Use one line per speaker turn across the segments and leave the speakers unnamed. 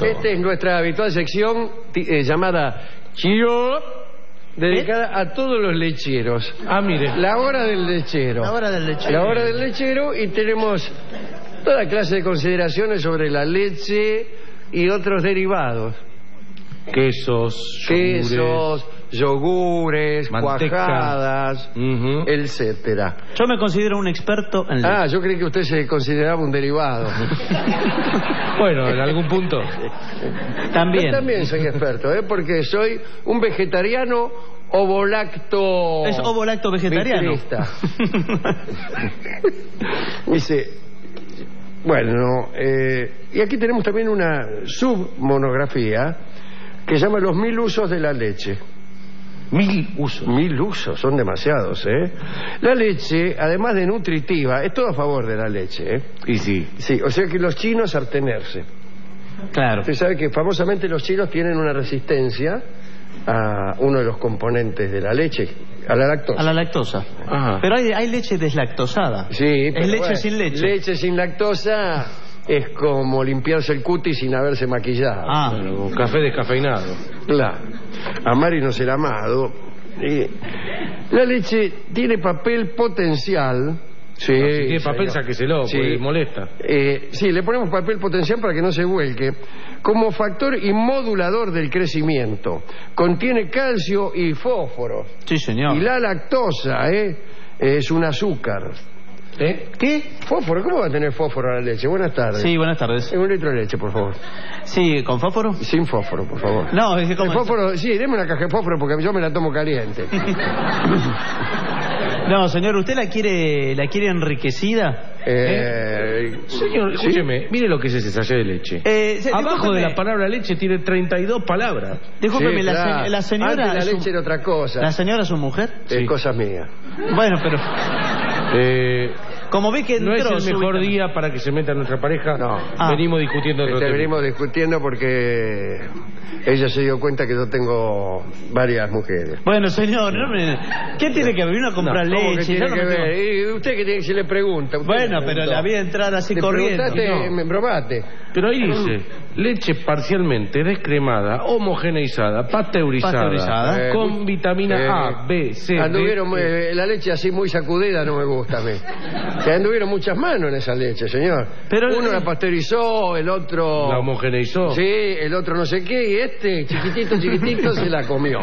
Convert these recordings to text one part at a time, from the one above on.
Esta es nuestra habitual sección llamada Chio, dedicada a todos los lecheros.
Ah, mire.
La hora del lechero.
La hora del lechero.
La hora del lechero, y tenemos toda clase de consideraciones sobre la leche y otros derivados.
Quesos,
yogures,
manteca,
cuajadas, etcétera.
Yo me considero un experto en leche.
Ah, yo creí que usted se consideraba un derivado.
Bueno, en algún punto.
También.
Yo también soy experto, porque soy un vegetariano ovolacto.
Es ovolacto vegetariano.
Vitrista. Dice, bueno, y aquí tenemos también una submonografía que se llama Los 1000 usos de la leche.
1000 usos.
1000 usos, son demasiados, ¿eh? La leche, además de nutritiva, es todo a favor de la leche, ¿eh?
Y sí.
Sí, o sea que los chinos abstenerse.
Claro.
Usted sabe que famosamente los chinos tienen una resistencia a uno de los componentes de la leche, a la lactosa.
A la lactosa.
Ajá.
Pero hay leche deslactosada.
Sí, pero
es leche
bueno,
sin leche.
Leche sin lactosa es como limpiarse el cutis sin haberse maquillado.
Ah.
Bueno, con café descafeinado.
Claro. Amar y no ser amado. La leche tiene papel potencial. Sí,
Si tiene papel,
señor.
sáqueselo,
Sí.
porque molesta.
Sí, le ponemos papel potencial para que no se vuelque. Como factor inmodulador del crecimiento. Contiene calcio y fósforo.
Sí, señor.
Y la lactosa, es un azúcar.
¿Qué?
¿Fósforo? ¿Cómo va a tener fósforo la leche? Buenas tardes.
Sí, buenas tardes.
1 litro de leche, por favor.
Sí, ¿con fósforo?
Sin fósforo, por favor.
No, es que
El
como...
fósforo, sí, deme una caja de fósforo porque yo me la tomo caliente.
No, señor, ¿usted la quiere enriquecida?
Señor, escúcheme, mire lo que es ese sachet de leche. Abajo de la palabra leche tiene 32 palabras.
Discúlpeme,
Sí, claro.
la señora...
Antes la
es
leche era otra cosa.
¿La señora es su mujer?
Sí.
Cosas mías.
Bueno, pero...
Como ve que no es el mejor
súbitamente.
día para que se meta nuestra pareja,
No.
venimos discutiendo otro tema.
Venimos discutiendo porque ella se dio cuenta que yo tengo varias mujeres.
Bueno, señor, ¿qué tiene que ver? Vino a comprar
¿Cómo que
leche.
tiene
yo no
que
me
ver?
tengo-
¿Y usted qué tiene que se le pregunta? Usted
Bueno,
me
pero
preguntó.
la vi entrar así
Le
corriendo.
preguntaste,
No.
me probaste.
Pero ahí dice, leche parcialmente descremada, homogeneizada, pasteurizada, con vitamina A, B, C,
Anduvieron,
D,
la leche así muy sacudida no me gusta a mí. Que anduvieron muchas manos en esa leche, señor.
Pero
uno la pasteurizó, el otro...
la homogeneizó.
Sí, el otro no sé qué, y este, chiquitito, se la comió.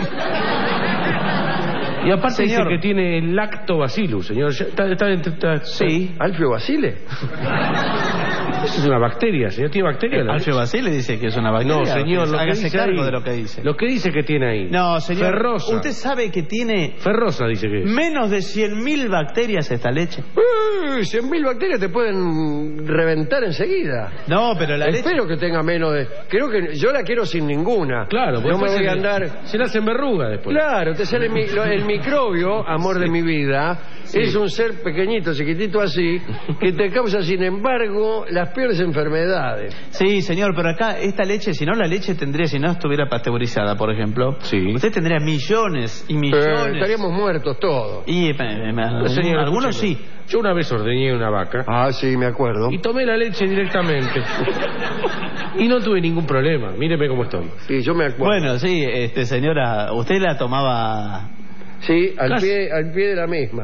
Y aparte
Señor.
dice que tiene lactobacillus, señor.
Sí.
¿Alfio Basile?
Eso es una bacteria, señor. ¿Tiene bacteria? la
Alfio
leche?
Basile dice que es una bacteria.
No, señor, lo que
Hágase
dice
cargo
ahí.
de lo que dice.
Lo que dice que tiene ahí.
No, señor.
Ferrosa.
Usted sabe que tiene
Ferrosa dice que es.
menos de 100.000 bacterias esta leche.
100.000 bacterias te pueden reventar enseguida.
No, pero la leche...
Espero que tenga menos de... Creo que yo la quiero sin ninguna.
Claro,
no me voy a andar...
Se le hacen verruga después.
Claro, te sale el microbio, amor de mi vida, es un ser pequeñito, chiquitito así, que te causa, sin embargo, las peores enfermedades.
Sí, señor, pero acá esta leche, si no la leche tendría, si no estuviera pasteurizada, por ejemplo,
Sí.
usted tendría millones y millones.
Estaríamos muertos todos.
Y
Señor,
algunos
escúcheme.
sí.
Yo una vez ordeñé una vaca
Ah, sí, me acuerdo.
y tomé la leche directamente. Y no tuve ningún problema. Míreme cómo estoy.
Sí, yo me acuerdo.
Bueno, sí, señora, usted la tomaba...
Sí, al
Casi.
pie de la misma.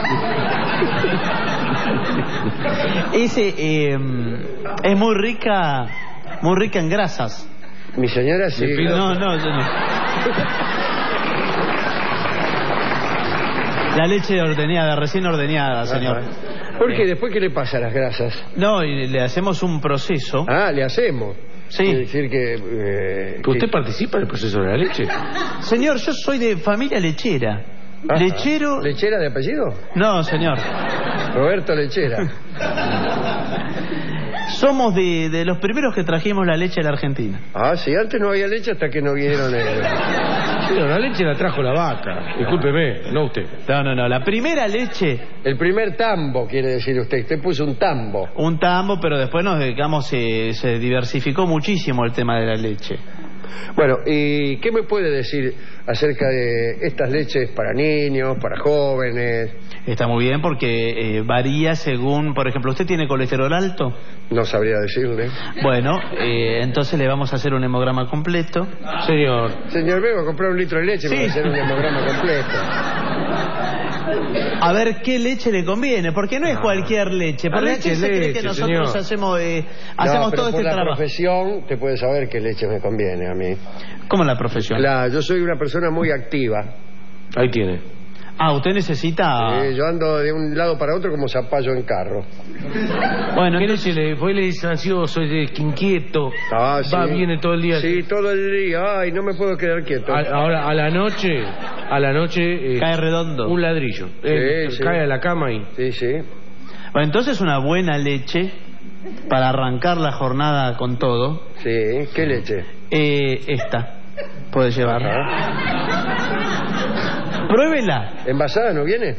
Es muy rica en grasas.
Mi señora sí.
Le pido-
No, yo no. La leche ordeñada, recién ordeñada, señor.
Ajá. ¿Por qué? ¿Después qué le pasa a las grasas?
No, y le hacemos un proceso.
Ah, le hacemos.
Sí.
Quiere decir que...
¿Que usted participa en el proceso de la leche?
Señor, yo soy de familia lechera.
Ajá.
Lechero...
¿Lechera de apellido?
No, señor.
Roberto Lechera.
Somos de los primeros que trajimos la leche a la Argentina.
Ah, sí, antes no había leche hasta que no vinieron...
Sí, no, la leche la trajo la vaca. Discúlpeme, no usted.
No, la primera leche,
El primer tambo, quiere decir usted. Usted puso un tambo.
un tambo, pero después nos dedicamos, se diversificó muchísimo el tema de la leche.
Bueno, ¿y qué me puede decir acerca de estas leches para niños, para jóvenes?
Está muy bien porque varía según, por ejemplo, ¿usted tiene colesterol alto?
No sabría decirle.
Bueno, entonces le vamos a hacer un hemograma completo.
Señor,
vengo a comprar un litro de leche y me voy a hacer un hemograma completo.
A ver qué leche le conviene, porque no es cualquier leche. Porque
leche,
se cree que nosotros
señor.
hacemos
pero
todo
por
este
la
trabajo.
profesión te puedes saber qué leche me conviene a mí.
¿Cómo la profesión?
Claro, yo soy una persona muy activa.
ahí tiene.
Usted necesita...
Yo ando de un lado para otro como zapallo en carro.
Bueno,
¿Qué
entonces...
leche le fue? Le dice ansioso, inquieto,
Sí.
va, viene todo el día.
Sí, todo el día. Ay, no me puedo quedar quieto.
Ahora, a la noche
cae redondo.
un ladrillo.
Sí.
Cae a la cama y...
Sí.
Bueno, entonces una buena leche para arrancar la jornada con todo.
Sí, ¿qué leche?
Esta. Puede llevarla. Pruébela.
¿Envasada no viene?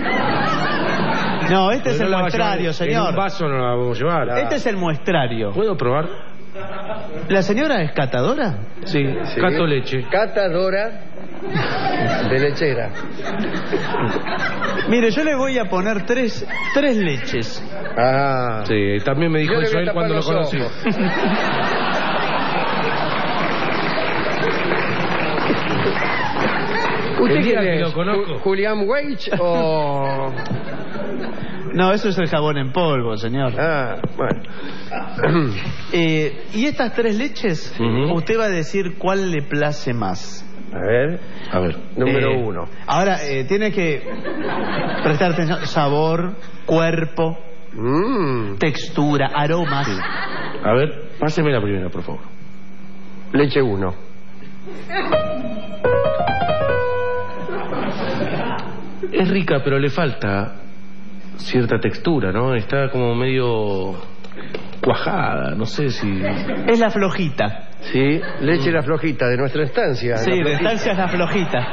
No, este es
Pero
el
no la va a
muestrario,
llevar
señor.
En un vaso no la vamos a llevar.
Este es el muestrario.
¿Puedo probar?
¿La señora es catadora?
Sí, cato leche.
Catadora de lechera.
Mire, yo le voy a poner tres leches.
Ah.
Sí, también me dijo
Yo le
eso
voy a
él cuando lo
tapar los
conocí.
ojos. ¿Usted
El día
quién
que
es?
lo conozco.
¿Julián Weich o...?
No, eso es el jabón en polvo, señor.
Ah, bueno.
Y estas tres leches, usted va a decir cuál le place más.
A ver, número 1.
Ahora, tiene que prestar atención. Sabor, cuerpo, textura, aromas.
A ver, páseme la primera, por favor.
Leche 1.
Es rica, pero le falta cierta textura, ¿no? Está como medio cuajada, no sé si...
Es la flojita.
Sí, leche la flojita de nuestra estancia.
Sí, de estancia es la flojita.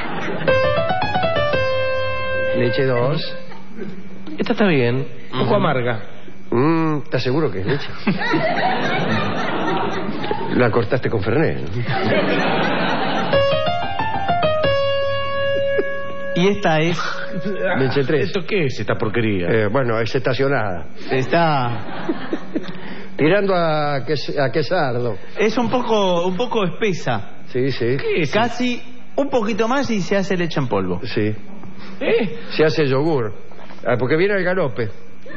Leche 2.
Esta está bien, un poco amarga.
¿Estás seguro que es leche? La cortaste con Fernet, ¿no?
Y esta es...
Leche 3.
¿Esto qué es, esta porquería?
Bueno, es estacionada.
Está...
Tirando a quesardo.
Es un poco espesa.
Sí.
¿Qué es?
Casi un poquito más y se hace leche en polvo.
Sí. Se hace yogur. Porque viene el galope.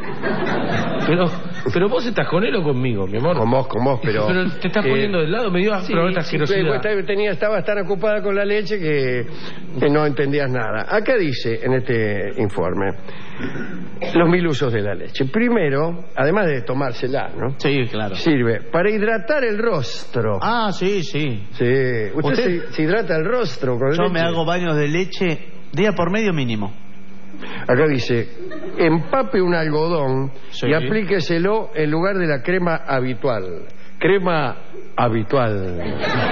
Pero vos estás con él o conmigo, mi amor.
Con vos, pero...
Pero te estás poniendo del lado, me dio a probar esta asquerosidad.
Estabas tan ocupada con la leche que no entendías nada. Acá dice, en este informe, los 1000 usos de la leche. Primero, además de tomársela, ¿no?
Sí, claro.
Sirve para hidratar el rostro.
Ah, sí.
Sí. ¿Usted se hidrata el rostro con leche?
Yo me hago baños de leche día por medio mínimo.
Acá dice, empape un algodón y aplíqueselo en lugar de la crema habitual. Crema habitual.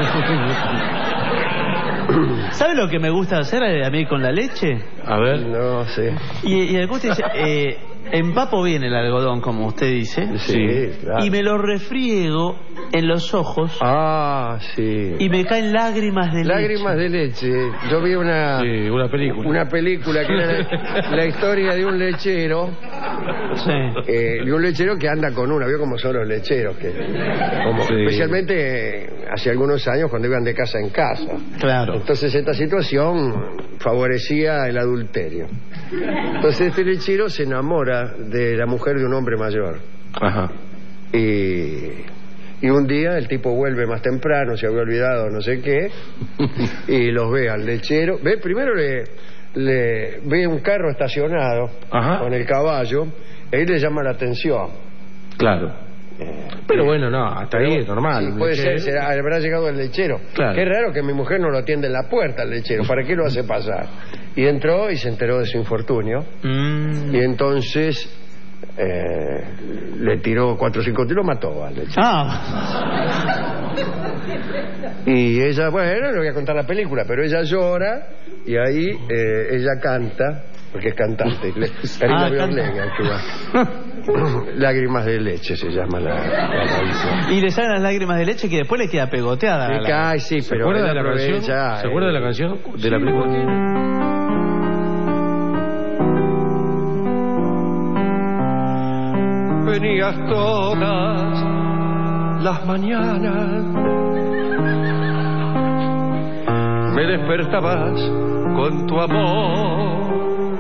¿Sabe lo que me gusta hacer a mí con la leche?
A ver.
No sé.
Y el gusto dice, empapo bien el algodón, como usted dice.
Sí, claro.
Y me lo refriego en los ojos.
Ah, sí.
Y me caen lágrimas de
Lágrimas de leche. Yo vi una
película.
Una película que era la historia de un lechero.
Sí.
De un lechero que anda con una. Vio cómo son los lecheros. Especialmente hace algunos años cuando iban de casa en casa.
Claro.
Entonces esta situación favorecía el adulterio. Entonces este lechero se enamora de la mujer de un hombre mayor.
Ajá.
Y un día el tipo vuelve más temprano, se había olvidado no sé qué, y los ve al lechero. Primero le ve un carro estacionado.
Ajá.
Con el caballo, y ahí le llama la atención.
Claro. Pero bueno, no, hasta ahí es normal.
Sí, puede ser, habrá llegado el lechero.
Claro.
Qué raro que mi mujer no lo atiende en la puerta al lechero. ¿Para qué lo hace pasar? Y entró y se enteró de su infortunio. Y entonces le tiró 4 o 5 tiros, lo mató al lechero. Y ella, bueno, no le voy a contar la película, pero ella llora y ahí ella canta porque es cantante. Karina Biorlega actúa. Lágrimas de leche se llama la revista.
Y le salen las lágrimas de leche que después le queda pegoteada.
Ay, sí,
¿Se
pero
acuerda de la canción? ¿Se acuerda de la canción? De la película.
Venías todas las mañanas, me despertabas con tu amor,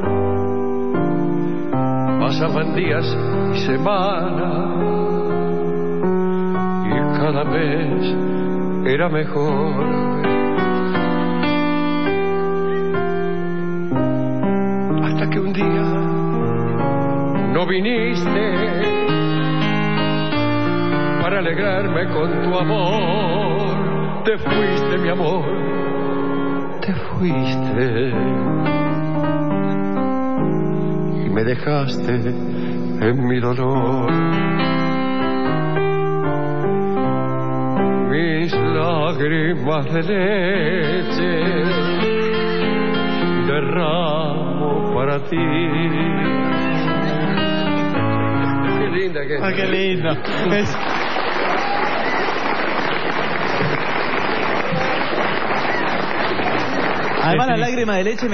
pasaban días y semanas y cada vez era mejor. Hasta que un día no viniste para alegrarme con tu amor. Te fuiste, mi amor, te fuiste y me dejaste en mi dolor. Mis lágrimas de leche derramo para ti. Qué linda que es.
Ah, qué lindo. Además, la lágrima de leche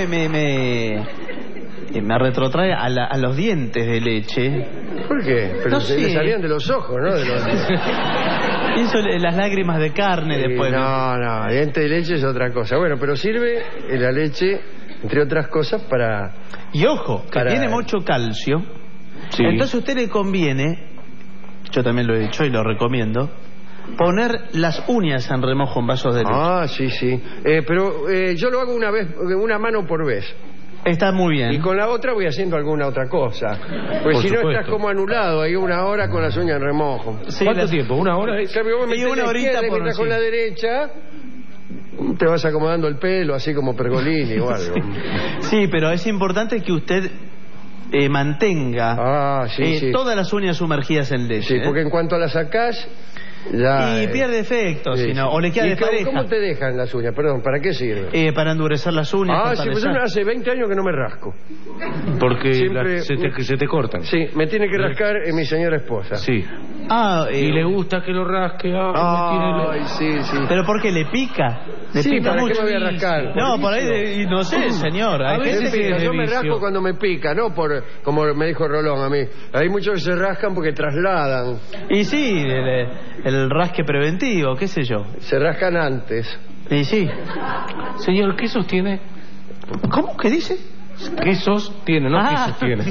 me retrotrae a los dientes de leche.
¿Por qué? Pero
No
se
sé.
le salían de los ojos, ¿no?
Hizo las lágrimas de carne después.
No, diente de leche es otra cosa. Bueno, pero sirve la leche, entre otras cosas, para...
Y ojo, que tiene mucho calcio.
Sí.
Entonces a usted le conviene, yo también lo he hecho y lo recomiendo, poner las uñas en remojo en vasos de leche.
Ah, sí, sí. Pero yo lo hago una mano por vez.
Está muy bien.
Y con la otra voy haciendo alguna otra cosa. Pues si no
supuesto.
estás como anulado, ahí 1 hora con las uñas en remojo.
Sí,
¿Cuánto tiempo? ¿1 hora?
En cambio, vos
Sí,
metés
una
la
horita
izquierda y
por-
mientras con
sí.
la derecha te vas acomodando el pelo, así como Pergolini o algo.
Sí, pero es importante que usted mantenga
Ah, sí, sí.
todas las uñas sumergidas en leche.
Sí, porque en cuanto la sacás, ya...
Y pierde efecto,
sí,
si no,
sí.
o le queda
¿Y
despareja.
cómo te dejan las uñas? Perdón, ¿para qué sirve?
Para endurecer las uñas.
Ah, sí, pues yo
fortalecer.
hace 20 años que no me rasco.
Porque
Siempre-
se te cortan.
Sí, me tiene que rascar mi señora esposa.
Sí.
Y
Y le gusta que lo rasque.
Ay, sí, sí.
¿Pero por qué le pica? Le
Sí,
pica
¿para qué
mucho.
me voy a rascar?
No, por ahí, no sé, señor. Hay
A veces
gente
Pica,
es
yo
de
me
vicio.
rasco cuando me pica, no por como me dijo Rolón a mí. Hay muchos que se rascan porque trasladan,
Y sí, el rasque preventivo, qué sé yo.
se rascan antes.
Y sí.
Señor, ¿qué sostiene?
¿Cómo? ¿Qué dice?
¿Qué sostiene? No, ¿qué sostiene?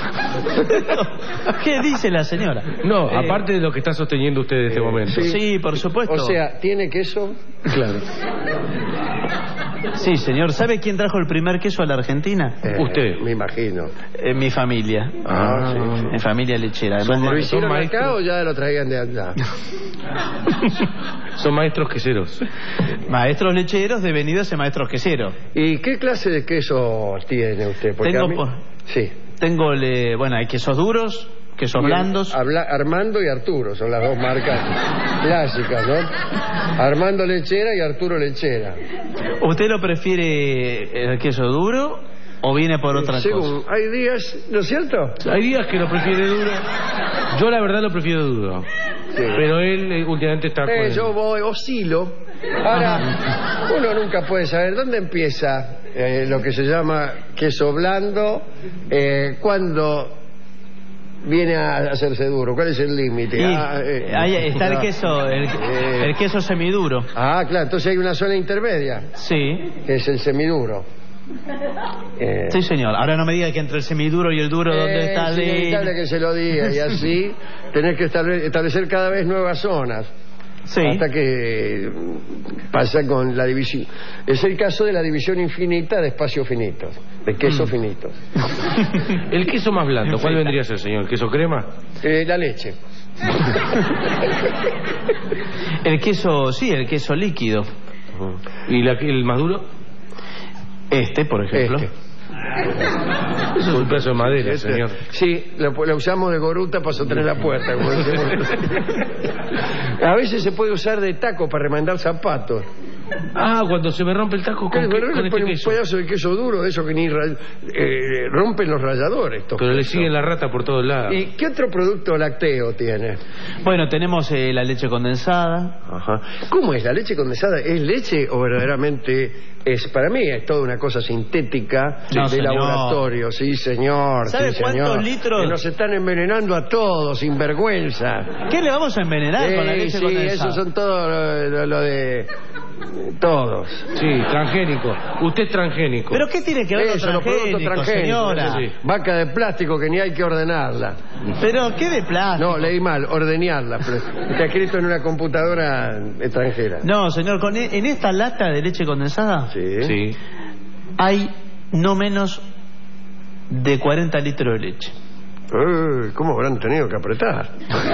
¿Qué dice la señora?
No, aparte de lo que está sosteniendo usted en este momento.
Sí, por supuesto.
O sea, ¿tiene queso?
Claro.
Sí, señor. ¿Sabe quién trajo el primer queso a la Argentina?
Usted.
Me imagino.
Mi familia.
Ah, sí, sí.
Mi familia lechera. Además
¿Lo
de-
hicieron acá
maestros.
o ya lo traían de allá?
Son maestros queseros.
Maestros lecheros devenidos en maestros queseros.
¿Y qué clase de queso tiene usted? Porque
Tengo
a mí-
por-
Sí.
Tengo, bueno, hay quesos duros, quesos blandos.
Armando y Arturo son las dos marcas clásicas, ¿no? Armando Lechera y Arturo Lechera.
¿Usted lo prefiere el queso duro o viene por otra
Según,
cosa?
hay días, ¿no es cierto?
Hay días que lo prefiere duro. Yo la verdad lo prefiero duro.
Sí.
Pero él últimamente está con...
Yo oscilo. Ahora, uno nunca puede saber dónde empieza lo que se llama queso blando, cuando viene a hacerse duro. ¿Cuál es el límite?
Y ahí está el queso, el queso semiduro.
Ah, claro, entonces hay una zona intermedia,
Sí,
que es el semiduro.
sí, señor. Ahora no me diga que entre el semiduro y el duro, ¿dónde está
Es inevitable que se lo diga, y así tenés que establecer cada vez nuevas zonas.
Sí.
Hasta que pasa con la división. Es el caso de la división infinita de espacios finitos, de quesos finitos.
El queso más blando, ¿cuál vendría a ser, señor? ¿El queso crema?
La leche.
El queso, sí, el queso líquido.
¿Y el más duro?
Por ejemplo.
Eso es un pedazo de madera, señor.
Sí, lo usamos de goruta para sostener la puerta, como decimos. A veces se puede usar de taco para remendar zapatos.
Cuando se me rompe el taco con,
Pero
con
le
este
pone un
queso.
pedazo de queso duro, de eso que ni rompen los ralladores. Estos
Pero le
quesos.
siguen la rata por todos lados.
¿Y qué otro producto lácteo tiene?
Bueno, tenemos la leche condensada.
Ajá. ¿Cómo es? ¿La leche condensada es leche o verdaderamente es? Para mí es toda una cosa sintética
No,
de
señor.
laboratorio. Sí, señor.
¿Sabe
sí,
cuántos
señor.
litros?
Que nos están envenenando a todos, sin vergüenza.
¿Qué le vamos a envenenar con la leche
Sí,
condensada?
esos son todos lo de... Todos.
Sí, transgénico. Usted es transgénico.
¿Pero qué tiene que ver con
Eso, los productos
transgénicos,
transgénicos.
señora?
Sí. Vaca de plástico que ni hay que ordenarla.
¿Pero qué de plástico?
No, leí mal, ordeñarla. Pero está escrito en una computadora extranjera.
No, señor, en esta lata de leche condensada
Sí.
hay no menos de 40 litros de leche.
¿Cómo habrán tenido que apretar?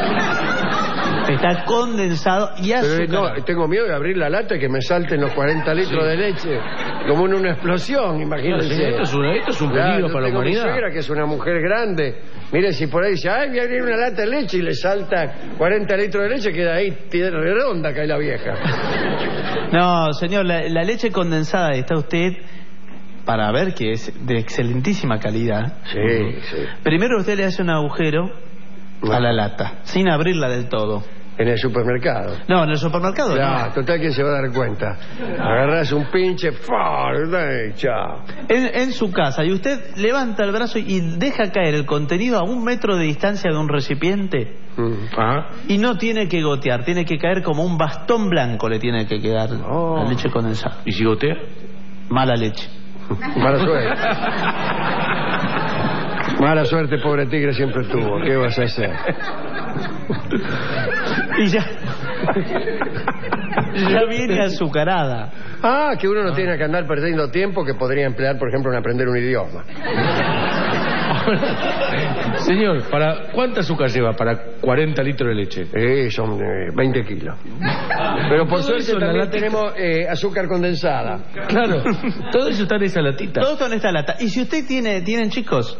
Está condensado y
Pero,
azucarado.
no, tengo miedo de abrir la lata y que me salten los 40 litros de leche. Como en una explosión,
No,
imagínense.
señor, esto es un
Claro,
peligro
yo
para la
tengo mi
humanidad.
suegra, que es una mujer grande. Mire, si por ahí dice, ay, voy a abrir una lata de leche y le salta 40 litros de leche, queda ahí redonda cae la vieja.
No, señor, la leche condensada está usted para ver que es de excelentísima calidad.
Sí, sí.
Primero usted le hace un agujero a la lata, sin abrirla del todo.
En el supermercado.
No, en el supermercado
Ya,
no.
total, ¿quién se va a dar cuenta? Agarrás un pinche, chao.
En su casa, y usted levanta el brazo y deja caer el contenido a 1 metro de distancia de un recipiente.
Ajá.
Y no tiene que gotear, tiene que caer como un bastón blanco, le tiene que quedar
Oh.
la leche condensada.
¿Y si gotea?
Mala leche.
Mala suerte. Mala suerte, pobre tigre, siempre tuvo. ¿Qué vas a hacer?
Y ya viene azucarada.
Ah, que uno no tiene que andar perdiendo tiempo que podría emplear, por ejemplo, en aprender un idioma.
Señor, ¿cuánta azúcar lleva para 40 litros de leche?
Son 20 kilos. Pero por
Todo
suerte
eso en la
también
latita.
tenemos azúcar condensada.
Claro, todo eso está en esa latita.
Todo en esta lata. Y si usted tienen chicos,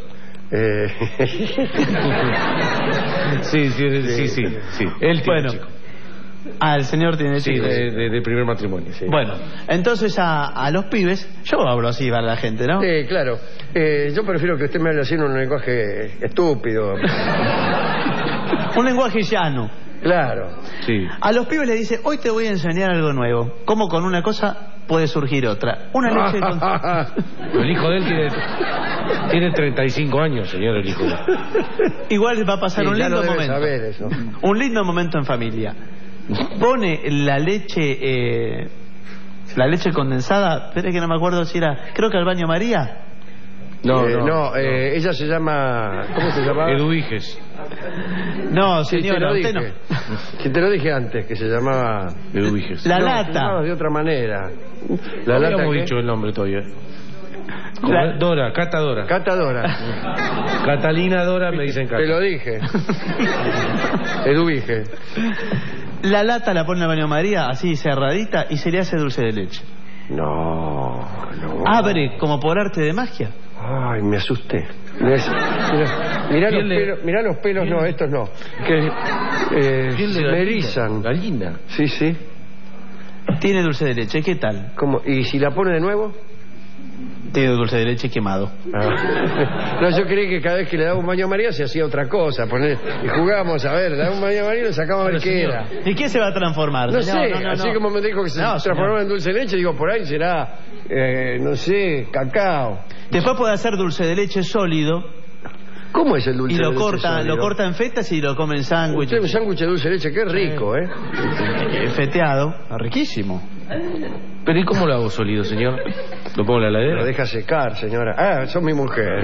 Sí. Él tiene
bueno,
chico.
el señor tiene
Sí,
chicos.
de primer matrimonio. Sí.
Bueno, entonces a los pibes, yo hablo así para la gente, ¿no?
Claro. Yo prefiero que usted me hable así en un lenguaje estúpido.
Un lenguaje llano.
Claro.
Sí.
A los pibes les dice, hoy te voy a enseñar algo nuevo. Cómo con una cosa puede surgir otra. Una leche con...
El hijo de él tiene 35 años, señor, el hijo de él.
Igual va a pasar un
ya
lindo
lo debe
momento.
saber eso.
Un lindo momento en familia. Pone la leche condensada, espere que no me acuerdo si era, creo que al baño María.
No, ella se llama... ¿Cómo se llama?
Eduiges.
No,
Sí, te
señora,
lo
usted
dije.
no.
Que te lo dije antes, que se llamaba...
Eduiges.
La
No, se
lata.
llamaba de otra manera.
No
La lata
habíamos
que...
dicho el nombre todavía. ¿Cómo
La-
es? Dora, Cata Dora.
Catadora.
Catalina Dora, me dicen Cata.
Te lo dije. Eduvige.
La lata la pone al baño María, así cerradita, y se le hace dulce de leche.
No.
Abre como por arte de magia.
Ay, me asusté. Mirá los pelos, no, estos no. Que
Piel de
se me
gallina.
erizan.
Gallina.
Sí.
Tiene dulce de leche, ¿qué tal?
¿Cómo? ¿Y si la pone de nuevo?
Tiene dulce de leche quemado.
No, yo creí que cada vez que le daba un baño a María se hacía otra cosa. Y jugábamos a ver, le daba un baño a María y lo sacábamos a ver qué era.
¿Y qué se va a transformar?
No sé,
no.
así como me dijo que se
No,
transformaba
señor.
en dulce de leche, digo, por ahí será, no sé, cacao.
Después puede hacer dulce de leche sólido
¿Cómo es el dulce
y
de
lo
leche
corta
sólido?
en fetas y lo come en
Usted, un
sándwiches.
sándwich de dulce de leche, qué rico, ¿eh?
Feteado, riquísimo.
¿Pero y cómo lo hago sólido, señor? ¿Lo pongo en la
Lo
heladera?
deja secar, señora. Ah, sos mi mujer.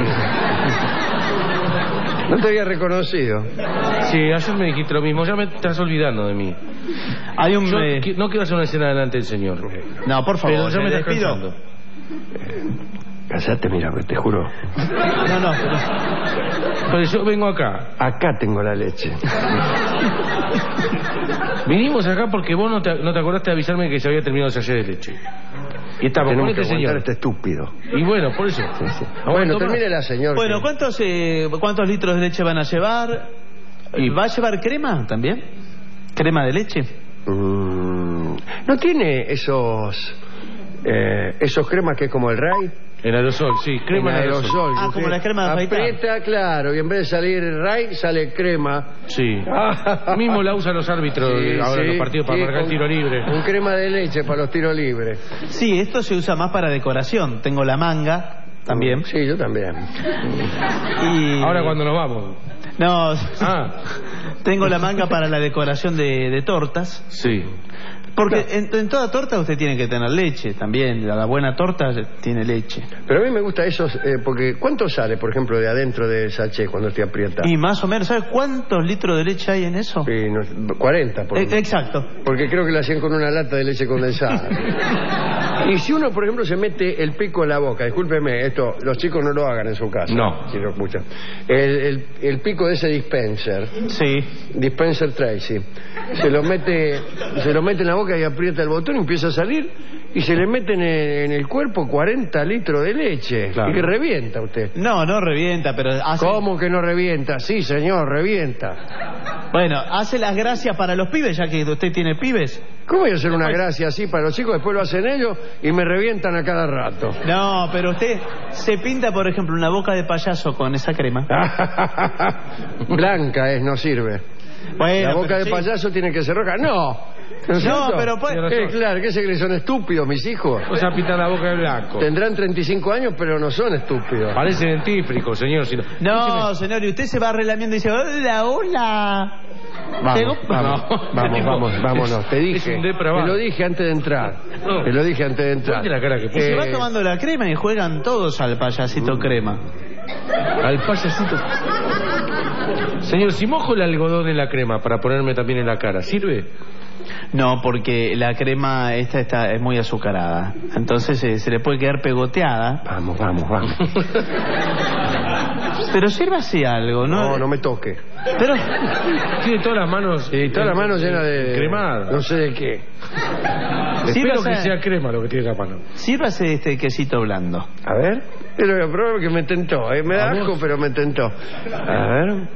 No te había reconocido.
Sí, ayer me dijiste lo mismo. Ya me estás olvidando de mí.
Hay un...
Yo no quiero hacer una escena delante del señor.
No, por
Pero
favor,
ya me
le
estás
despido.
cansando.
Callate, mira, te juro.
No.
Pero yo vengo acá.
Acá tengo la leche.
Vinimos acá porque vos no te acordaste de avisarme que se había terminado el sachet de leche. Y estamos con
Tenemos que
este
aguantar
señor.
este estúpido.
Y bueno, por eso.
Bueno, termínela, señor.
Bueno, ¿cuántos litros de leche van a llevar? ¿Y va a llevar crema también? ¿Crema de leche?
¿No tiene esos cremas que es como el Ray?
El aerosol, sí, crema en aerosol.
Ah, como la crema de afeitar.
Aprieta, claro, y en vez de salir Ray, sale crema.
Sí. Mismo la usan los árbitros ahora en los partidos para marcar el tiro libre.
Un crema de leche para los tiros libres.
Sí, esto se usa más para decoración. Tengo la manga también.
Sí, yo también.
Y...
Ahora cuando nos vamos.
No,
Ah,
tengo la manga para la decoración de tortas.
sí.
Porque en toda torta usted tiene que tener leche también. La buena torta tiene leche.
Pero a mí me gusta esos, porque ¿cuánto sale, por ejemplo, de adentro del sachet cuando te aprieta?
Y más o menos, ¿sabe cuántos litros de leche hay en eso?
Sí, 40,
Exacto.
porque creo que lo hacían con una lata de leche condensada. Y si uno, por ejemplo, se mete el pico en la boca, discúlpeme, esto los chicos no lo hagan en su casa.
No.
Si lo escuchan. El pico de ese dispenser,
Sí.
dispenser Tracy, se lo mete en la boca y aprieta el botón y empieza a salir y se le meten en el cuerpo 40 litros de leche.
Claro.
Y que revienta usted.
No revienta, pero hace...
¿Cómo que no revienta? Sí, señor, revienta.
Bueno, hace las gracias para los pibes, ya que usted tiene pibes.
¿Cómo voy a hacer una gracia así para los chicos? Después lo hacen ellos y me revientan a cada rato.
No, pero usted se pinta, por ejemplo, una boca de payaso con esa crema.
Blanca es, no sirve.
Bueno,
La boca
pero
de
sí.
payaso tiene que ser roja. No. ¿No es cierto?
pero pues...
Claro, ¿qué se creen? ¿Son estúpidos mis hijos?
O sea, pintar la boca de blanco.
Tendrán 35 años, pero no son estúpidos.
Parece dentífrico, señor. Si no...
No, señor, y usted se va relamiendo y dice, hola. ¿Llegó?
Vámonos. Te
Es
dije.
un depravado.
Te lo dije antes de entrar.
No.
Te lo dije antes de entrar.
Ponte la cara que
Y se va
Eh,
tomando la crema y juegan todos al payasito crema.
Al payasito. Señor, si mojo el algodón en la crema para ponerme también en la cara, ¿sirve?
No, porque la crema esta es muy azucarada. Entonces se le puede quedar pegoteada.
Vamos.
Pero sírvase algo, ¿no?
No me toque.
Pero
Tiene todas las manos.
Sí, toda la mano llena de...
Cremada.
No sé de qué.
Espero
sírvase-
que sea crema lo que tiene la mano.
sírvase este quesito blando.
A ver. Yo lo voy a probar porque me tentó. Me da
A ver.
asco, pero me tentó. A ver.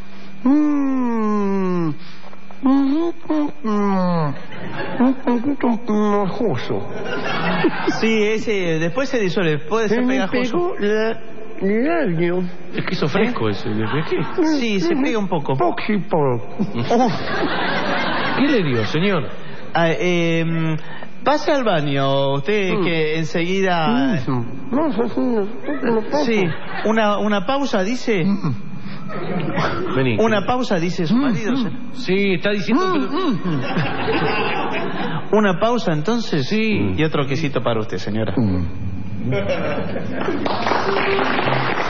Justo.
Sí, ese después se disuelve, puede ser pegajoso.
El año.
Es queso fresco ese. ¿De qué?
Sí, se pega un poco.
¿Qué le dio, señor?
Ah, pase al baño, usted que enseguida... Sí, una pausa, dice...
Vení.
Una pausa, dice su marido.
Sí, está diciendo...
Una pausa, entonces.
Sí.
Y otro quesito para usted, señora.